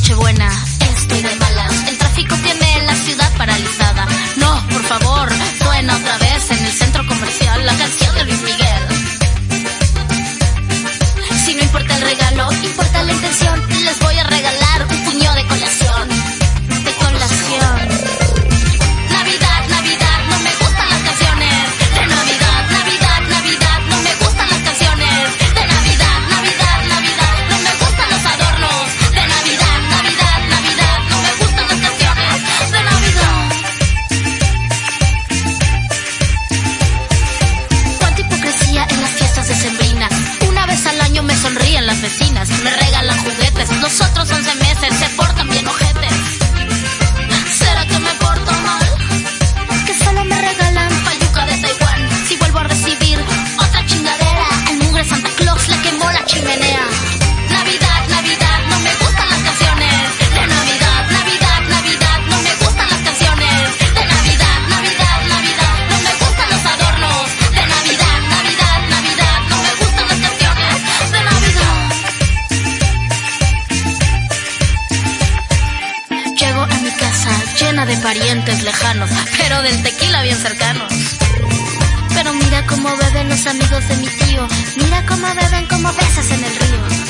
Nochebuena, estoy de malas. El tráfico tiene la ciudad paralizada. No, por favor, suena otra vez en el centro comercial la canción de Luis Miguel. Si no importa el regalo, importa la intención. Les voy a regalar un puño de colación. De colación. Navidad, Navidad, no me gustan las canciones de Navidad. Navidad, Navidad, no me gustan las canciones de Navidad. Navidad, Navidad, no me gustan los adornos de Navidad. Navidad, Navidad, no me gustan las canciones de Navidad. Cuánta hipocresía en las fiestas decembrinas. Una vez al año me sonríen las vecinas, me regalan juguetes. Los otros 11 meses se portan bien ojetes. ¿Será que me porto mal? Que solo me regalan payuca de Taiwán. Si vuelvo a recibir otra chingadera, el mugre Santa Claus le quemó la chimenea. Navidad, Navidad, no me gustan las canciones de Navidad. Navidad, Navidad, no me gustan las canciones de Navidad. Navidad, Navidad, no me gustan los adornos de Navidad. Navidad, Navidad, no me gustan las canciones de Navidad. Llego a mi casa llena de parientes lejanos, pero del tequila bien cercanos. Pero mira cómo beben los amigos de mi tío, mira cómo beben como peces en el río.